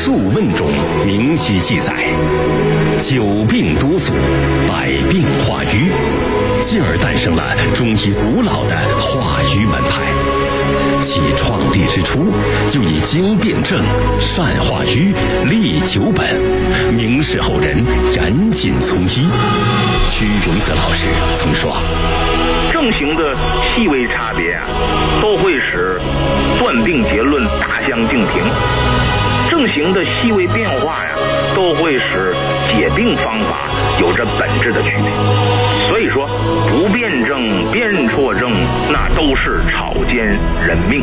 素问》中明晰记载：久病多祖，百病化瘀，进而诞生了中医古老的化瘀门派。其创立之初，就以经辨证、善化瘀、利久本，明示后人严谨从医。屈荣泽老师曾说： 症型的细微差别啊，都会使断定结论大相径庭；症型的细微变化呀，都会使解病方法有着本质的区别。所以说，不辩证、辨错症，那都是草菅人命。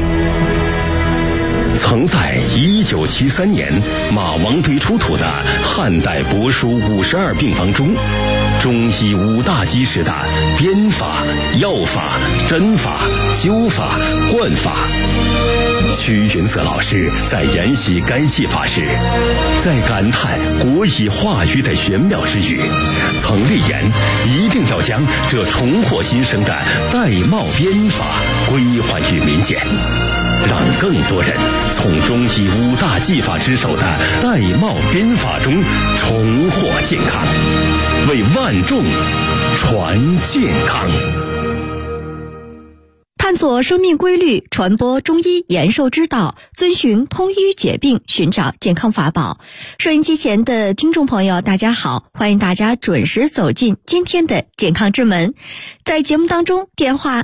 曾在1973年马王堆出土的汉代帛书52病方中，中医5大基石的编法、药法、针法、灸法、灌法。屈云泽老师在研习该技法时，在感叹国医化瘀的玄妙之余，曾立言一定要将这重获新生的玳瑁编法归还于民间，让更多人从中医5大技法之首的玳瑁编法中重获健康，为万众传健康。 探索生命规律，传播中医延寿之道，遵循通医解病，寻找健康法宝。收音机前的听众朋友，大家好，欢迎大家准时走进今天的健康之门。在节目当中，电话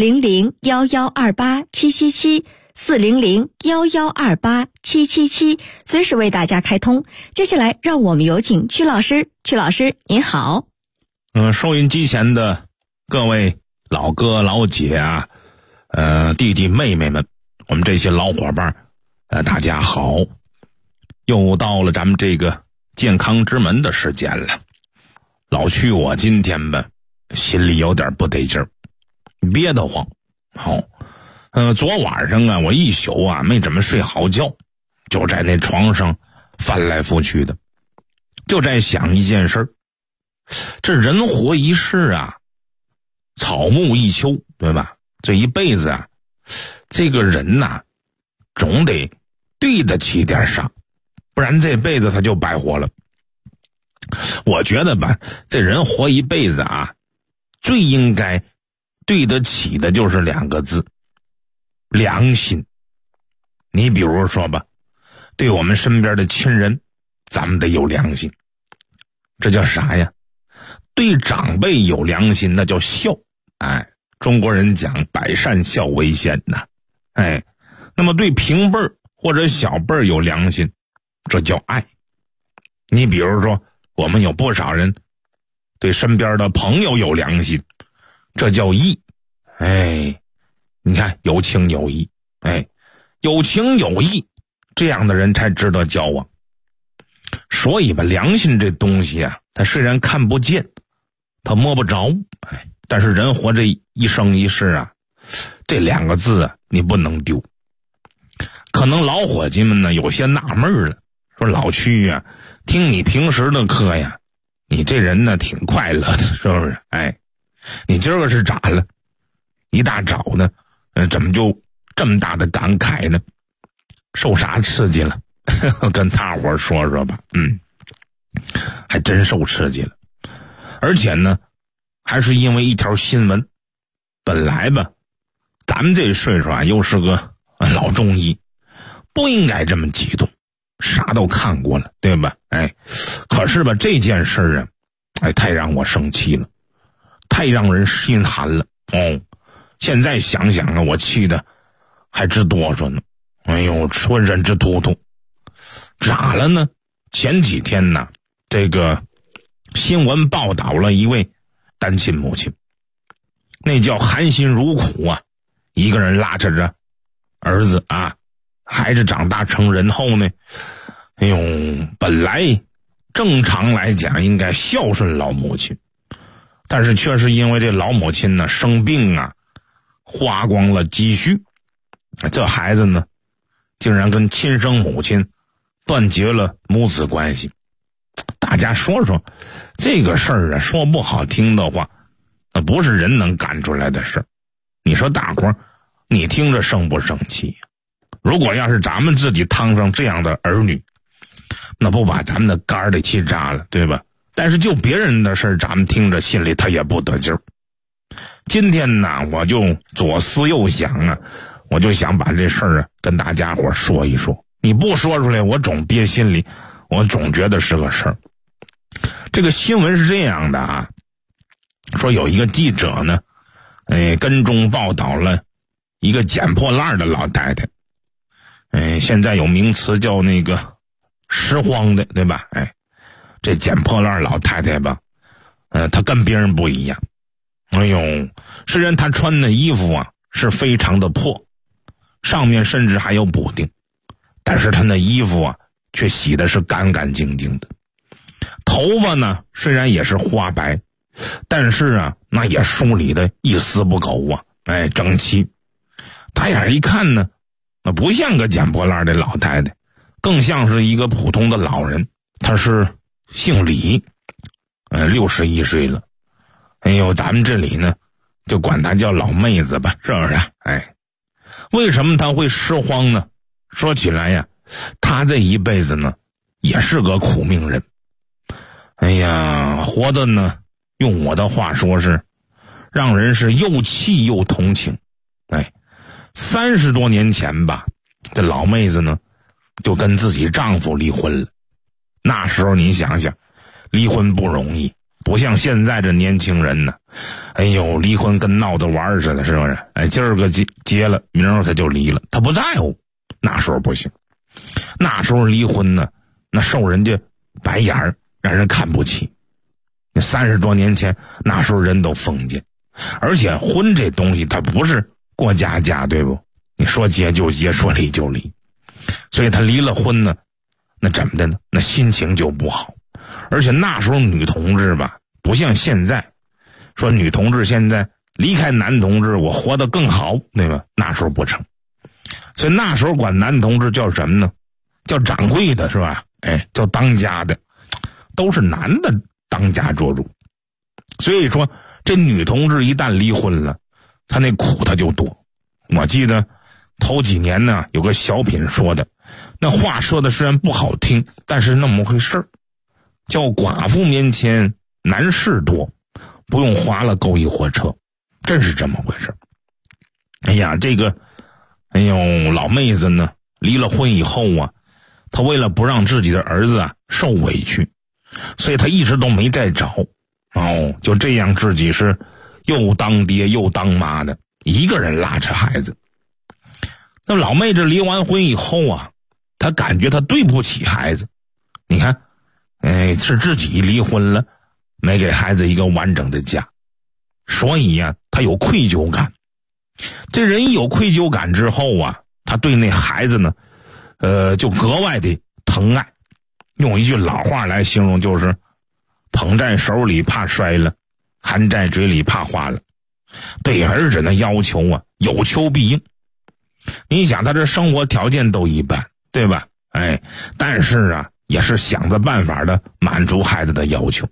400-1128-777，400-1128-777，随时为大家开通。接下来，让我们有请曲老师。曲老师，您好。 收音机前的各位老哥老姐啊，弟弟妹妹们，我们这些老伙伴，大家好，又到了咱们这个健康之门的时间了。老屈我今天吧，心里有点不得劲儿，憋得慌。好，昨晚上啊，我一宿啊没怎么睡好觉，就在那床上翻来覆去的，就在想一件事儿。这人活一世啊，草木一秋，对吧？这一辈子啊，这个人呐，总得对得起点啥，不然这辈子他就白活了。我觉得吧，这人活一辈子啊，最应该对得起的就是2个字：良心。你比如说吧，对我们身边的亲人，咱们得有良心。这叫啥呀？对长辈有良心，那叫孝。中国人讲百善孝为先呐。那么对平辈儿或者小辈儿有良心，这叫爱。你比如说，我们有不少人对身边的朋友有良心，这叫义。你看有情有义，有情有义，这样的人才值得交往。所以吧，良心这东西啊，它虽然看不见，它摸不着，但是人活这一生一世啊，这2个字啊，你不能丢。可能老伙计们呢有些纳闷了，说老屈啊，听你平时的课呀，你这人呢挺快乐的，是不是？你今儿个是咋了？一大早呢，怎么就这么大的感慨呢？受啥刺激了？跟大伙儿说说吧。还真受刺激了，而且呢，还是因为一条新闻。本来吧，咱们这岁数啊，又是个老中医，不应该这么激动，啥都看过了，对吧？可是吧，这件事啊，太让我生气了，太让人心寒了。现在想想啊，我气的还直哆嗦呢。浑身直突突。咋了呢？前几天呢，这个新闻报道了一位单亲母亲，那叫含辛茹苦啊，一个人拉扯着儿子啊，孩子长大成人后呢，本来正常来讲应该孝顺老母亲，但是却是因为这老母亲呢生病啊，花光了积蓄，这孩子呢竟然跟亲生母亲断绝了母子关系。大家说说这个事儿啊，说不好听的话，那不是人能干出来的事儿。你说大伙儿，你听着生不生气？如果要是咱们自己摊上这样的儿女， 那不把咱们的肝儿给气炸了，对吧？但是就别人的事儿，咱们听着心里他也不得劲儿。今天呢，我就左思右想啊，我就想把这事儿啊跟大家伙说一说。你不说出来，我总憋心里，我总觉得是个事儿。这个新闻是这样的啊，说有一个记者呢，跟踪报道了一个捡破烂的老太太。现在有名词叫那个拾荒的，对吧？这捡破烂老太太吧，她跟别人不一样。虽然她穿的衣服啊是非常的破，上面甚至还有补丁，但是她那衣服啊却洗的是干干净净的。头发呢虽然也是花白，但是啊那也梳理的一丝不苟啊，整齐。大眼一看呢，那不像个捡破烂的老太太，更像是一个普通的老人。她是姓李，61岁了。咱们这里呢就管她叫老妹子吧，是不是？为什么她会拾荒呢？说起来呀，她这一辈子呢也是个苦命人。活的呢，用我的话说是让人是又气又同情。30多年前吧，这老妹子呢就跟自己丈夫离婚了。那时候你想想，离婚不容易，不像现在这年轻人呢，离婚跟闹着玩似的，是不是？今儿个结了，明儿他就离了，他不在乎。那时候不行，那时候离婚呢，那受人家白眼儿，让人看不起。30多年前，那时候人都封建，而且婚这东西它不是过家家，对不？你说结就结，说离就离。所以他离了婚呢，那怎么的呢？那心情就不好。而且那时候女同志吧，不像现在，说女同志现在离开男同志，我活得更好，对吧？那时候不成。所以那时候管男同志叫什么呢？叫掌柜的，是吧？叫当家的，都是男的当家做主。所以说这女同志一旦离婚了，她那苦她就多。我记得头几年呢，有个小品说的，那话说的虽然不好听，但是那么回事儿，叫寡妇面前难事多，不用花了够一火车，真是这么回事儿。老妹子呢，离了婚以后啊，她为了不让自己的儿子啊受委屈，所以她一直都没再找。就这样自己是又当爹又当妈的，一个人拉扯孩子。那老妹子离完婚以后啊，她感觉她对不起孩子。你看，是自己离婚了，没给孩子一个完整的家，所以呀，她有愧疚感。这人一有愧疚感之后啊，他对那孩子呢，就格外的疼爱。用一句老话来形容，就是捧在手里怕摔了，含在嘴里怕化了。对儿子的要求啊，有求必应。你想他这生活条件都一般，对吧？但是啊，也是想着办法的满足孩子的要求。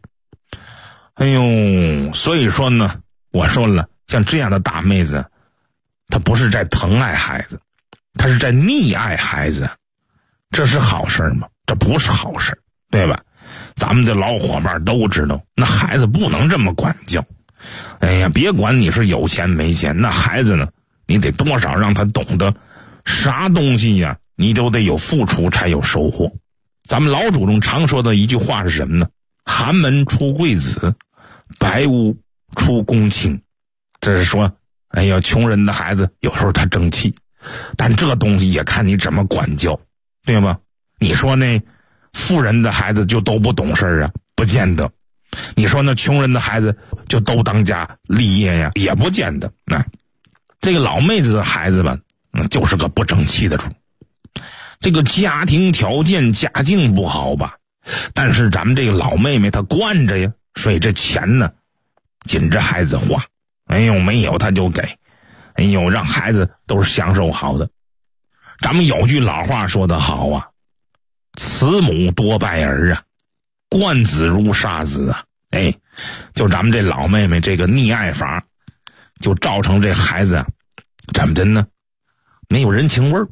所以说呢，我说了，像这样的大妹子，她不是在疼爱孩子，她是在溺爱孩子。这是好事吗？这不是好事，对吧？咱们的老伙伴都知道，那孩子不能这么管教。别管你是有钱没钱，那孩子呢，你得多少让他懂得啥东西呀，你都得有付出才有收获。咱们老祖宗常说的一句话是什么呢？寒门出贵子，白屋出公卿。这是说穷人的孩子有时候他争气，但这东西也看你怎么管教，对吧？你说那富人的孩子就都不懂事啊？不见得。你说那穷人的孩子就都当家立业呀？也不见得。这个老妹子的孩子吧，就是个不争气的主。这个家庭条件家境不好吧，但是咱们这个老妹妹她惯着呀，所以这钱呢紧着孩子花。没有他就给。让孩子都是享受好的。咱们有句老话说得好啊，慈母多败儿啊，惯子如杀子啊。就咱们这老妹妹这个溺爱法，就造成这孩子啊怎么的呢？没有人情味儿，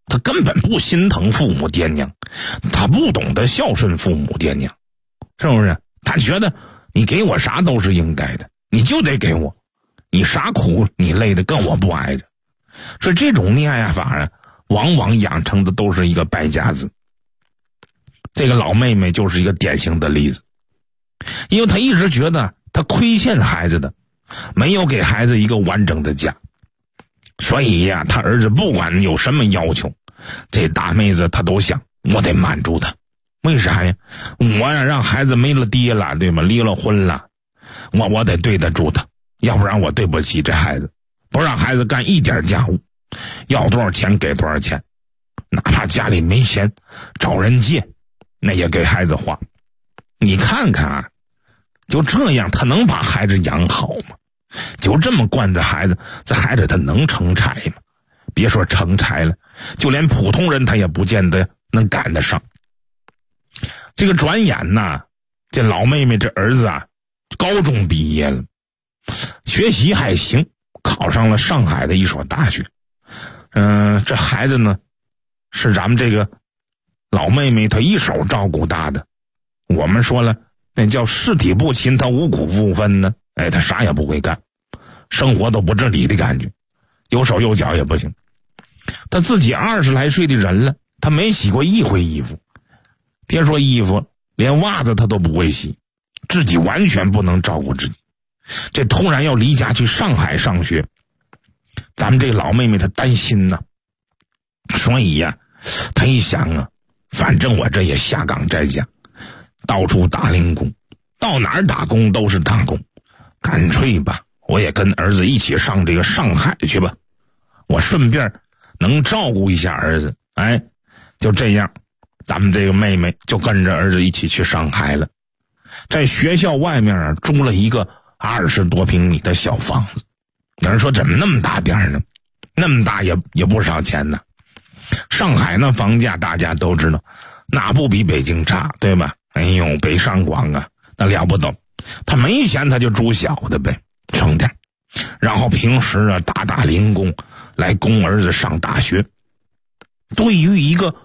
他根本不心疼父母爹娘，他不懂得孝顺父母爹娘，是不是？他觉得你给我啥都是应该的，你就得给我，你啥苦你累的跟我不挨着。所以这种溺爱法啊，往往养成的都是一个败家子。这个老妹妹就是一个典型的例子，因为她一直觉得她亏欠孩子的，没有给孩子一个完整的家，所以呀，她儿子不管有什么要求，这大妹子她都想我得满足她。为啥呀？我呀让孩子没了爹了，对吗？离了婚了，我得对得住他，要不然我对不起这孩子。不让孩子干一点家务，要多少钱给多少钱，哪怕家里没钱找人借，那也给孩子花。你看看啊，就这样他能把孩子养好吗？就这么惯着孩子，这孩子他能成才吗？别说成才了，就连普通人他也不见得能赶得上。这个转眼呐，这老妹妹这儿子啊，高中毕业了，学习还行，考上了上海的一所大学。这孩子呢，是咱们这个老妹妹她一手照顾大的。我们说了，那叫四体不勤，她五谷不分呢。她啥也不会干，生活都不自理的感觉，有手有脚也不行。她自己20来岁的人了，她没洗过一回衣服，别说衣服，连袜子她都不会洗，自己完全不能照顾自己。这突然要离家去上海上学，咱们这老妹妹她担心呢，所以呀，她一想啊，反正我这也下岗在家，到处打零工，到哪儿打工都是打工，干脆吧，我也跟儿子一起上这个上海去吧，我顺便能照顾一下儿子。就这样，咱们这个妹妹就跟着儿子一起去上海了。在学校外面啊，租了一个20多平米的小房子。有人说怎么那么大点呢？那么大也不少钱呢。上海那房价大家都知道，那不比北京差，对吧？北上广啊，那了不得。他没钱他就租小的呗，省点。然后平时啊打零工来供儿子上大学。对于一个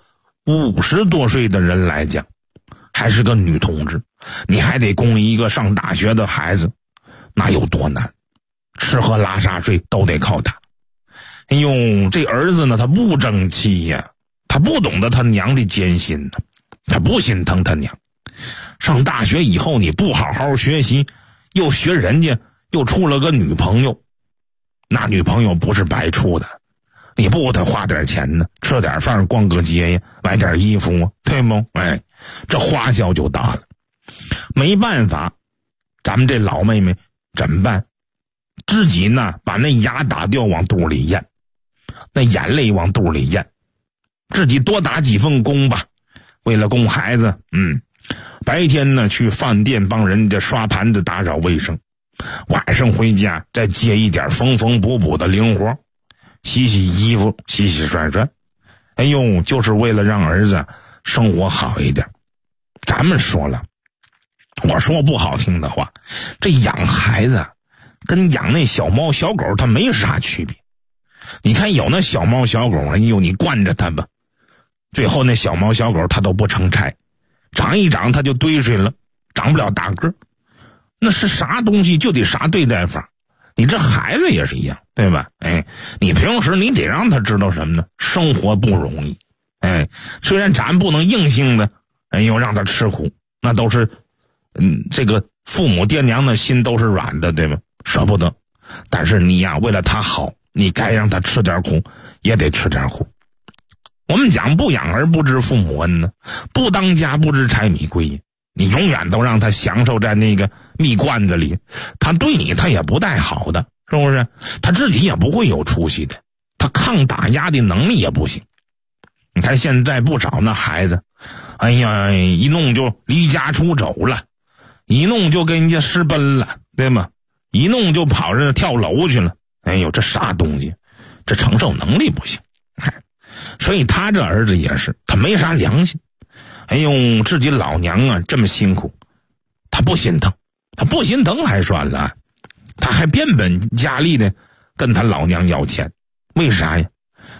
50多岁的人来讲，还是个女同志，你还得供一个上大学的孩子，那有多难？吃喝拉撒睡都得靠他。这儿子呢，他不争气呀，他不懂得他娘的艰辛呢，他不心疼他娘。上大学以后你不好好学习，又学人家，又处了个女朋友，那女朋友不是白处的，你不给他花点钱呢，吃点饭，逛个街呀，买点衣服啊，对吗？这花销就大了。没办法，咱们这老妹妹怎么办？自己呢把那牙打掉往肚里咽，那眼泪往肚里咽，自己多打几份工吧，为了供孩子。白天呢去饭店帮人家刷盘子打扫卫生，晚上回家再接一点缝缝补补的零活，洗洗衣服，洗洗涮涮，就是为了让儿子生活好一点。咱们说了，我说不好听的话，这养孩子跟养那小猫小狗它没啥区别。你看有那小猫小狗，你惯着它吧，最后那小猫小狗它都不成才，长一长它就堆水了，长不了大个。那是啥东西就得啥对待法，你这孩子也是一样，对吧？你平时你得让他知道什么呢？生活不容易。虽然咱不能硬性的让他吃苦，那都是这个父母爹娘的心都是软的，对吧？舍不得。但是你呀，为了他好，你该让他吃点苦也得吃点苦。我们讲不养儿不知父母恩呢，不当家不知柴米贵。你永远都让他享受在那个蜜罐子里，他对你他也不带好的，是不是？他自己也不会有出息的，他抗打压的能力也不行。你看现在不少那孩子，一弄就离家出走了，一弄就跟人家私奔了，对吗？一弄就跑着跳楼去了。这啥东西？这承受能力不行。所以他这儿子也是，他没啥良心。自己老娘啊这么辛苦，他不心疼，他不心疼还算了，他还变本加厉的跟他老娘要钱。为啥呀？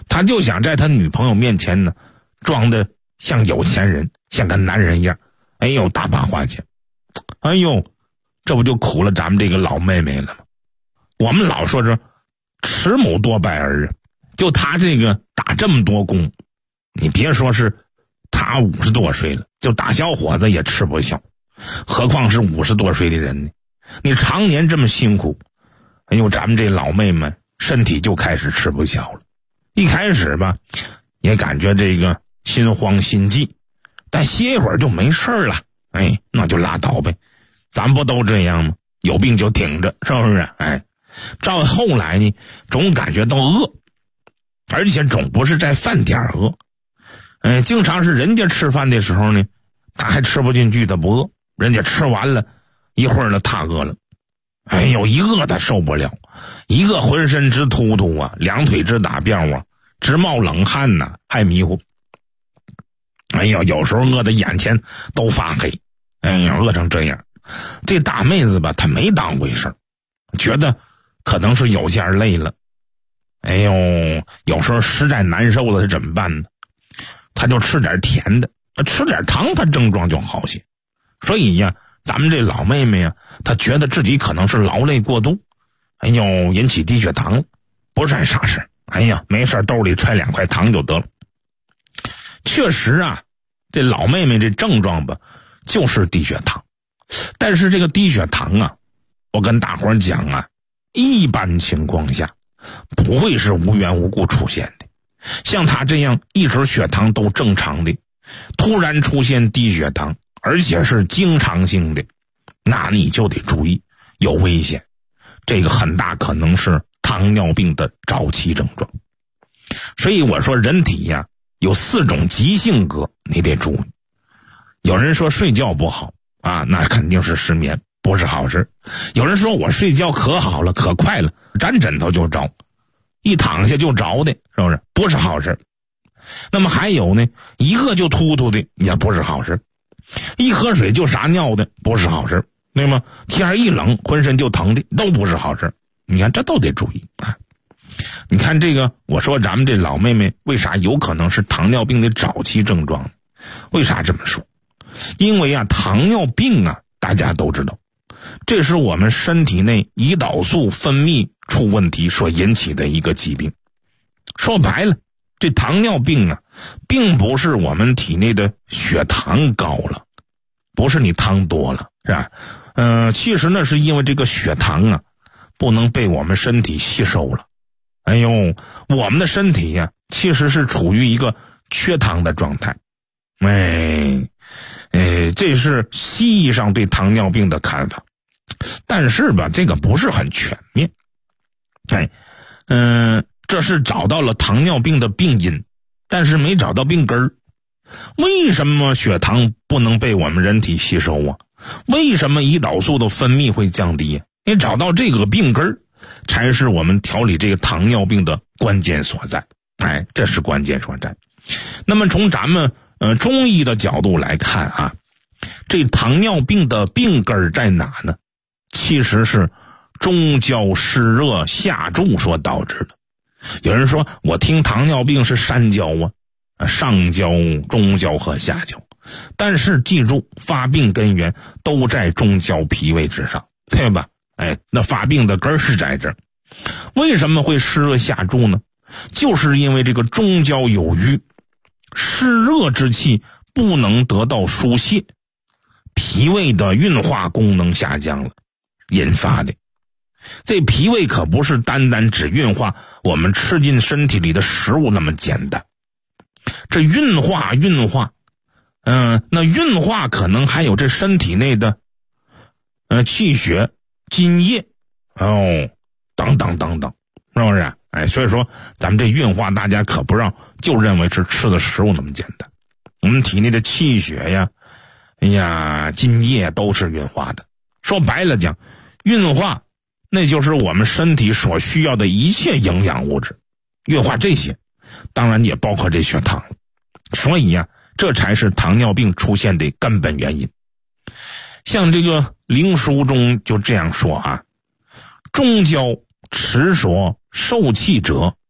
他就想在他女朋友面前呢，装的像有钱人，像个男人一样，哎呦，大把花钱，哎呦，这不就苦了咱们这个老妹妹了吗？我们老说这慈母多败儿啊，就他这个打这么多工，你别说是他50多岁了，就打小伙子也吃不消，何况是50多岁的人呢？你常年这么辛苦，哎呦，咱们这老妹妹身体就开始吃不消了。一开始吧，也感觉这个心慌心悸，但歇一会儿就没事了。哎，那就拉倒呗，咱不都这样吗？有病就挺着，是不是？哎，到后来呢，总感觉到饿，而且总不是在饭点饿。经常是人家吃饭的时候呢，他还吃不进去，他不饿，人家吃完了一会儿呢，他饿了。哎呦，一饿他受不了，一个浑身直突突啊，两腿直打吊啊，直冒冷汗呐，还迷糊。哎呦，有时候饿得眼前都发黑，哎呀，饿成这样。这大妹子吧，她没当回事，觉得可能是有些累了。哎呦，有时候实在难受了，怎么办呢？她就吃点甜的，吃点糖，她症状就好些。所以呀，咱们这老妹妹呀，她觉得自己可能是劳累过度，哎呦，引起低血糖了，不是啥事。哎呀，没事，兜里揣2块糖就得了。确实啊，这老妹妹这症状吧，就是低血糖。但是这个低血糖啊，我跟大伙儿讲啊，一般情况下不会是无缘无故出现的。像她这样一直血糖都正常的，突然出现低血糖，而且是经常性的，那你就得注意，有危险。这个很大可能是糖尿病的早期症状。所以我说人体呀，有4种急性格，你得注意。有人说睡觉不好啊，那肯定是失眠，不是好事。有人说我睡觉可好了，可快了，沾枕头就着，一躺下就着的，是不是？不是好事。那么还有呢，一饿就突突的，也不是好事。一喝水就撒尿的，不是好事，对吗？天一冷浑身就疼的，都不是好事。你看这都得注意啊。你看这个，我说咱们这老妹妹为啥有可能是糖尿病的早期症状呢？为啥这么说？因为啊，糖尿病啊，大家都知道，这是我们身体内胰岛素分泌出问题所引起的一个疾病。说白了，这糖尿病啊，并不是我们体内的血糖高了，不是你糖多了，是吧？其实呢，是因为这个血糖啊，不能被我们身体吸收了。哎呦，我们的身体呀，其实是处于一个缺糖的状态。这是西医上对糖尿病的看法，但是吧，这个不是很全面。这是找到了糖尿病的病因，但是没找到病根儿。为什么血糖不能被我们人体吸收啊？为什么胰岛素的分泌会降低啊？你找到这个病根儿，才是我们调理这个糖尿病的关键所在。这是关键所在。那么从咱们中医的角度来看啊，这糖尿病的病根在哪呢？其实是中焦湿热下注所导致的。有人说我听糖尿病是3焦啊，上焦、中焦和下焦，但是记住，发病根源都在中焦脾胃之上，对吧？那发病的根是在这儿。为什么会湿热下注呢？就是因为这个中焦有瘀，湿热之气不能得到疏泄，脾胃的运化功能下降了引发的。这脾胃可不是单单只运化我们吃进身体里的食物那么简单，这运化，那运化可能还有这身体内的气血、津液等等，是不是？所以说咱们这运化，大家可不让就认为是吃的食物那么简单。我们体内的气血呀，津液都是运化的。说白了讲，运化那就是我们身体所需要的一切营养物质，运化这些，当然也包括这血糖。所以呀，这才是糖尿病出现的根本原因。像这个灵枢中就这样说啊：中焦持所受气者，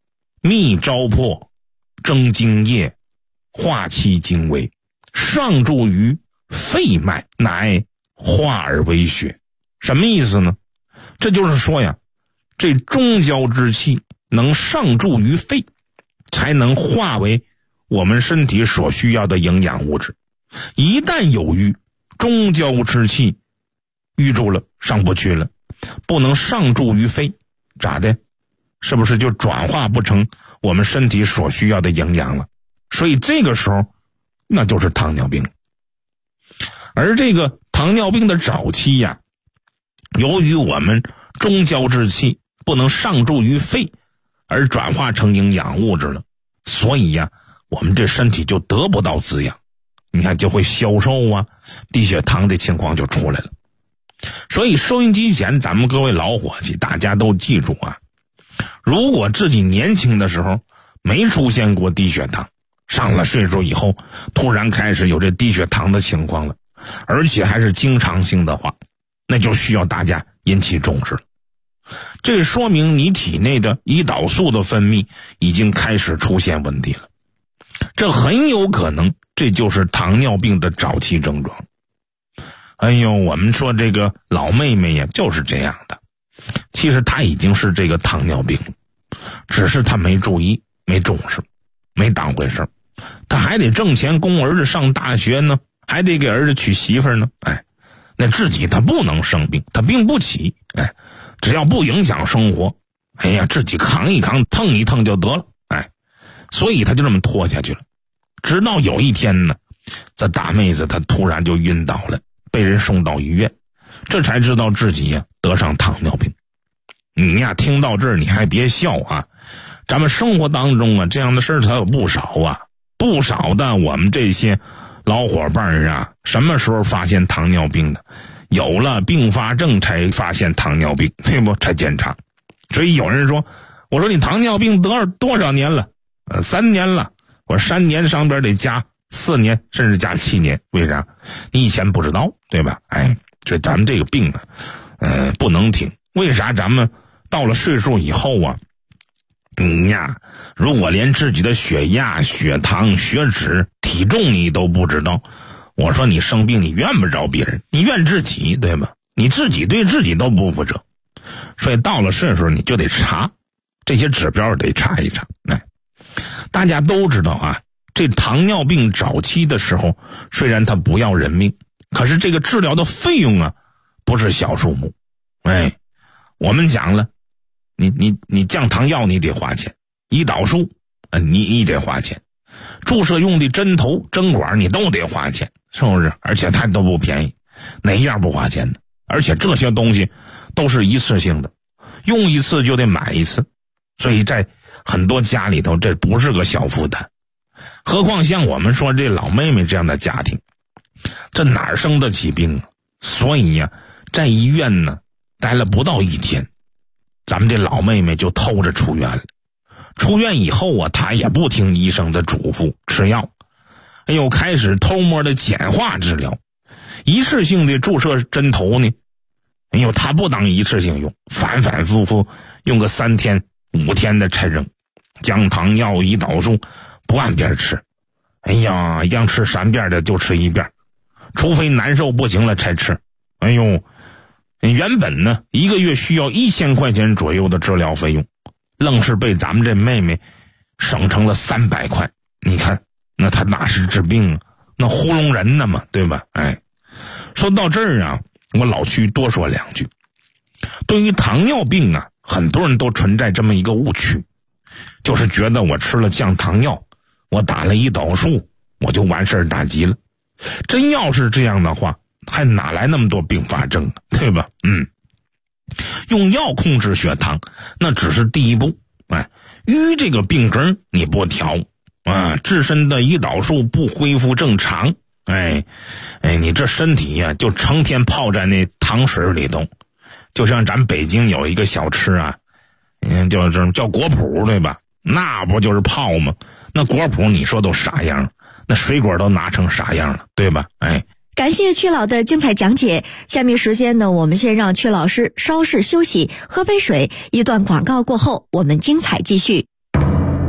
密招破，征精液，化其精微，上注于肺脉，乃化而为血。什么意思呢？这就是说呀，这中焦之气能上注于肺，才能化为我们身体所需要的营养物质。一旦有瘀，中焦之气淤住了，上不去了，不能上注于肺，咋的？是不是就转化不成我们身体所需要的营养了？所以这个时候那就是糖尿病。而这个糖尿病的早期呀，由于我们中焦之气不能上注于肺，而转化成营养物质了，所以呀，我们这身体就得不到滋养，你看就会消瘦啊，低血糖的情况就出来了。所以收音机前咱们各位老伙计，大家都记住啊，如果自己年轻的时候没出现过低血糖，上了岁数以后突然开始有这低血糖的情况了，而且还是经常性的话，那就需要大家引起重视了。这说明你体内的胰岛素的分泌已经开始出现问题了，这很有可能这就是糖尿病的早期症状。哎呦，我们说这个老妹妹呀就是这样的，其实她已经是这个糖尿病了，只是她没注意，没重视，没当回事，她还得挣钱供儿子上大学呢，还得给儿子娶媳妇呢。那自己她不能生病，她病不起，只要不影响生活，自己扛一扛，腾一腾就得了。所以她就这么拖下去了，直到有一天呢，这大妹子她突然就晕倒了，被人送到医院，这才知道自己呀得上糖尿病。你呀听到这儿你还别笑啊，咱们生活当中啊这样的事儿才有不少啊，不少的我们这些老伙伴啊，什么时候发现糖尿病的？有了并发症才发现糖尿病，对不？才检查。所以有人说，我说你糖尿病得了多少年了？3年了。我说3年上边得加4年，甚至加7年。为啥？你以前不知道，对吧？所以咱们这个病不能停。为啥咱们到了岁数以后啊，你呀，如果连自己的血压、血糖、血脂、体重你都不知道，我说你生病你怨不着别人，你怨自己，对吧？你自己对自己都不负责。所以到了岁数你就得查，这些指标得查一查。大家都知道啊，这糖尿病早期的时候，虽然它不要人命，可是这个治疗的费用啊，不是小数目。我们讲了，你降糖药你得花钱，胰岛素你得花钱，注射用的针头针管你都得花钱，是不是？而且它都不便宜，哪一样不花钱的？而且这些东西都是一次性的，用一次就得买一次，所以在很多家里头这不是个小负担。何况像我们说这老妹妹这样的家庭，这哪儿生得起病啊？所以呀，在医院呢待了不到1天，咱们这老妹妹就偷着出院了。出院以后啊，她也不听医生的嘱咐吃药，开始偷摸的简化治疗，一次性的注射针头呢，她不当一次性用，反反复复用个3天5天的才扔。降糖药、胰岛素不按边吃，让吃3遍的就吃1遍，除非难受不行了才吃。原本呢1个月需要1000块钱左右的治疗费用，愣是被咱们这妹妹省成了300块。你看那她哪是治病啊，那糊弄人呢嘛，对吧？说到这儿啊，我老去多说2句。对于糖尿病啊，很多人都存在这么一个误区，就是觉得我吃了降糖药，我打了胰岛素，我就完事儿打击了。真要是这样的话，还哪来那么多并发症，对吧？用药控制血糖那只是第一步，瘀这个病根你不调自身的胰岛素不恢复正常，你这身体呀就成天泡在那糖水里头。就像咱北京有一个小吃啊，叫果脯，对吧？那不就是泡吗？那果脯你说都啥样，那水果都拿成啥样了，对吧？ 感谢曲老的精彩讲解。下面时间呢，我们先让曲老师稍事休息，喝杯水。一段广告过后，我们精彩继续。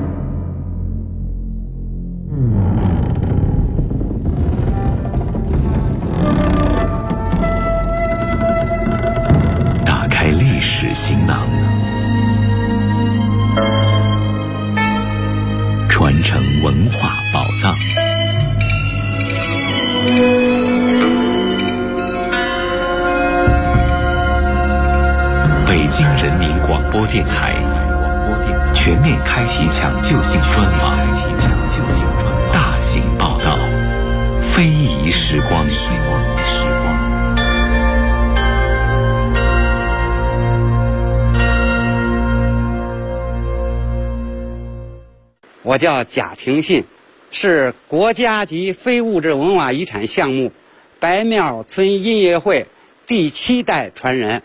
播电台全面开启抢救性专访，大型报道，非遗时光。 我叫贾廷信，是国家级非物质文化遗产项目白庙村音乐会第7代传人。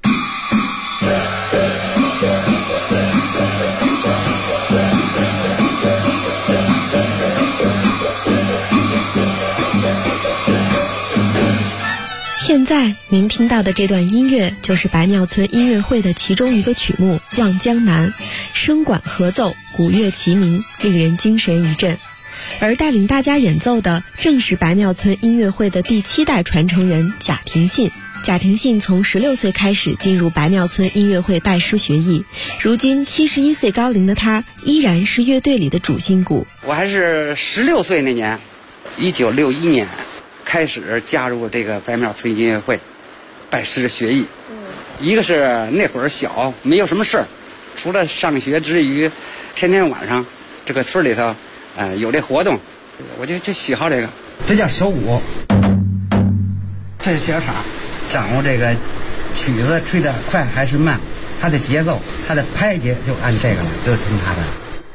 现在您听到的这段音乐就是白庙村音乐会的其中一个曲目《望江南》，声管合奏，鼓乐齐鸣，令人精神一振。而带领大家演奏的正是白庙村音乐会的第7代传承人贾廷信。贾廷信从16岁开始进入白庙村音乐会拜师学艺，如今71岁高龄的他依然是乐队里的主心骨。 我还是16岁那年，1961年开始加入这个白庙村音乐会，拜师学艺。一个是那会儿小，没有什么事儿，除了上学之余，天天晚上这个村里头，有这活动，我就喜好这个。这叫手鼓，这是小叉，掌握这个曲子吹得快还是慢，它的节奏，它的拍节就按这个了，就听它的。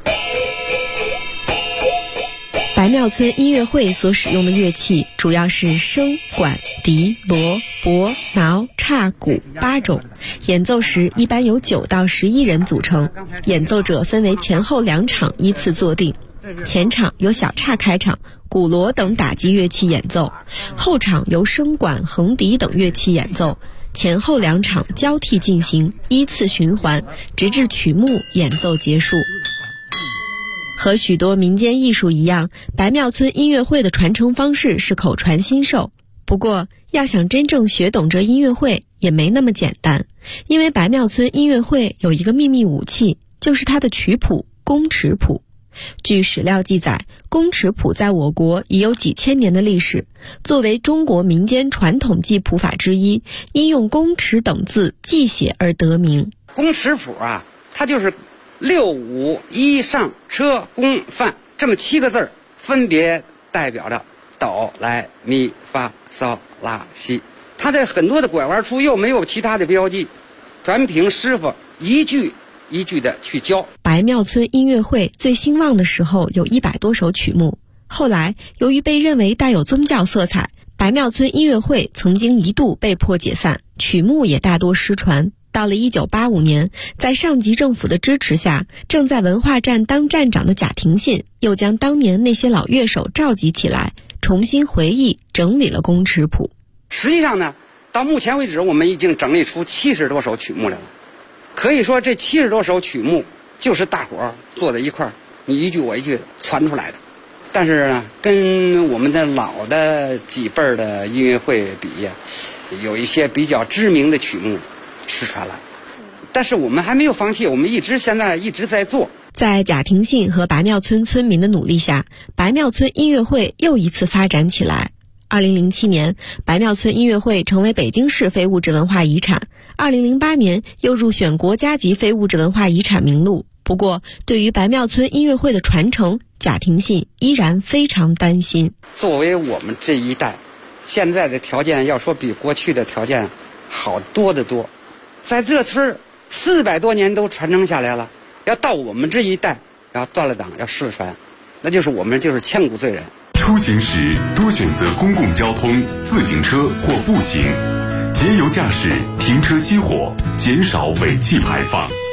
白庙村音乐会所使用的乐器主要是笙、管、笛、锣、钹、挠、叉、鼓8种，演奏时一般由9到11人组成，演奏者分为前后2场依次坐定，前场由小叉开场，鼓锣等打击乐器演奏，后场由笙管、横笛等乐器演奏，前后2场交替进行，依次循环，直至曲目演奏结束。和许多民间艺术一样，白庙村音乐会的传承方式是口传心授。不过，要想真正学懂这音乐会也没那么简单，因为白庙村音乐会有一个秘密武器，就是它的曲谱——宫尺谱。据史料记载，宫尺谱在我国已有几千年的历史，作为中国民间传统记谱法之一，因用宫尺等字记写而得名。 宫尺谱啊，它就是6、5、1上车宫范这么7个字，分别代表着哆来咪发嗦拉西。它的很多的拐弯处又没有其他的标记，全凭师傅一句一句的去教。 白庙村音乐会最兴旺的时候有100多首曲目，后来由于被认为带有宗教色彩，白庙村音乐会曾经一度被迫解散，曲目也大多失传。到了1985年，在上级政府的支持下，正在文化站当站长的贾廷信又将当年那些老乐手召集起来，重新回忆整理了宫尺谱。 实际上呢，到目前为止我们已经整理出70多首曲目来了，可以说这70多首曲目就是大伙儿坐在一块儿，你一句我一句传出来的。但是呢，跟我们的老的几辈儿的音乐会比呀，有一些比较知名的曲目失传了，但是我们还没有放弃，我们现在一直在做。 在贾廷信和白庙村村民的努力下，白庙村音乐会又一次发展起来。2007年，白庙村音乐会成为北京市非物质文化遗产，2008年又入选国家级非物质文化遗产名录。不过，对于白庙村音乐会的传承，贾廷信依然非常担心。 作为我们这一代，现在的条件要说比过去的条件好多得多，在这村400多年都传承下来了，要到我们这一代要断了档要失传，那就是我们就是千古罪人。 出行时多选择公共交通、自行车或步行，节油驾驶，停车熄火，减少尾气排放。